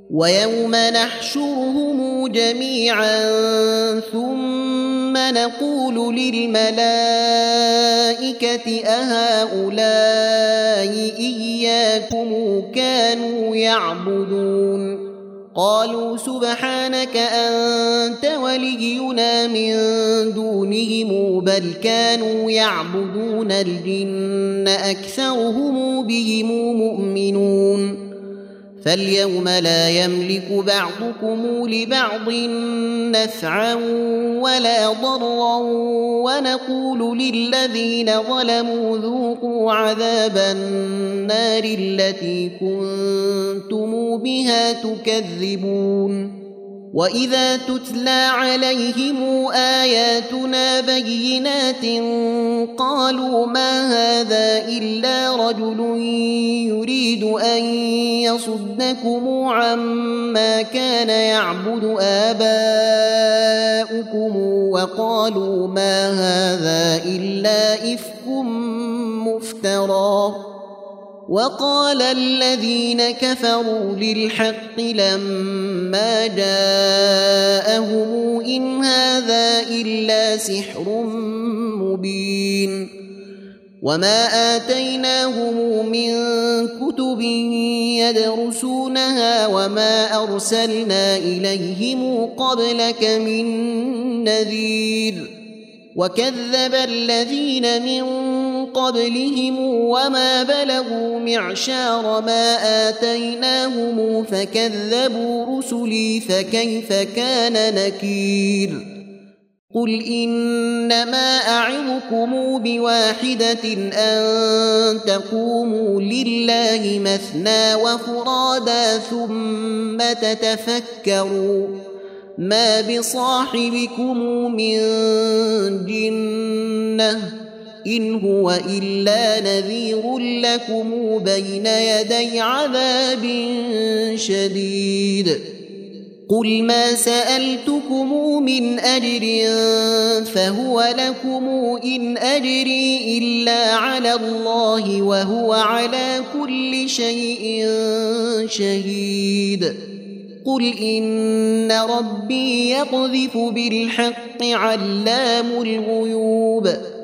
ويوم نحشرهم جميعا ثم نقول للملائكة أهؤلاء إياكم كانوا يعبدون قالوا سبحانك أنت ولينا من دونهم بل كانوا يعبدون الجن أكثرهم بهم مؤمنون فاليوم لا يملك بعضكم لبعض نفعا ولا ضرا ونقول للذين ظلموا ذوقوا عذاب النار التي كنتم بها تكذبون وإذا تتلى عليهم آياتنا بينات قالوا ما هذا إلا رجل يريد أن يصدكم عما كان يعبد آباؤكم وقالوا ما هذا إلا إفك مفترى وقال الذين كفروا للحق لما جاءهم إن هذا إلا سحر مبين وما آتيناهم من كتب يدرسونها وما أرسلنا إليهم قبلك من نذير وكذب الذين من قبلهم وما بلغوا معشار ما آتيناهم فكذبوا رسلي فكيف كان نكير قل إنما أعظكم بواحدة أن تقوموا لله مثنى وفرادا ثم تتفكروا ما بصاحبكم من جنة إن هو إلا نذير لكم بين يدي عذاب شديد قل ما سألتكم من أجر فهو لكم إن أجري إلا على الله وهو على كل شيء شهيد قل إن ربي يقذف بالحق علام الغيوب